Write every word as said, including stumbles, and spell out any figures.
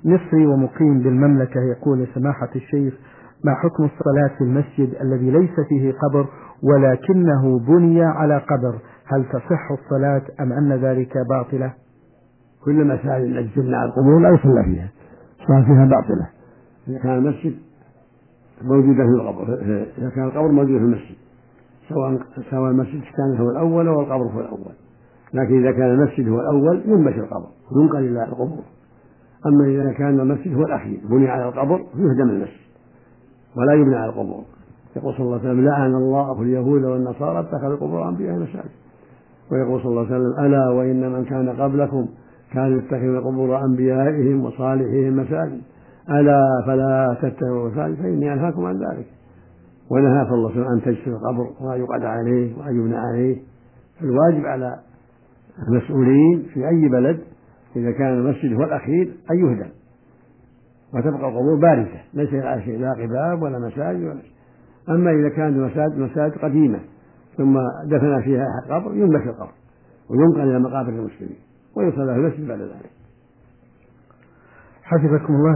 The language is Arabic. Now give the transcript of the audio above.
مصري ومقيم بالمملكة، يقول: سماحة الشيخ، ما حكم الصلاة في المسجد الذي ليس فيه قبر ولكنه بني على قبر؟ هل تصح الصلاة أم أن ذلك باطلة؟ كل مساجد التي تبنى على القبور لا يصلى فيها، الصلاة فيها باطلة إذا كان المسجد موجودة في القبر، إذا كان القبر موجود في المسجد، سواء سواء المسجد كان هو الأول أو القبر هو الأول. لكن إذا كان المسجد هو الأول ينبش القبر وينقل إلى القبور. أما إذا كان المسجد هو الأخير بني على القبر يهدم المسجد ولا يبنى على القبور. يقول صلى الله عليه وسلم: لعن الله اليهود والنصارى اتخذوا قبور أنبيائهم مساجد. ويقول صلى الله عليه وسلم: ألا وإن من كان قبلكم كانوا يتخذون قبور أنبيائهم وصالحهم مساجد، ألا فلا تتخذوا مساجد فإني أنهاكم عن ذلك. ونهى صلى الله عليه وسلم أن تجسر القبر وأن يقعد عليه وأن يبنى عليه. الواجب على المسؤولين في أي بلد إذا كان المسجد هو الأخير أن يهدم وتبقى القبور بارزة ليس لها شيء، لا قباب ولا مساجد ولا شيء. أما إذا كانت مساجد مساجد قديمة ثم دفن فيها قبر ينبش القبر وينقل إلى مقابر المسلمين ويصلى في المسجد بعد ذلك. حفظكم الله.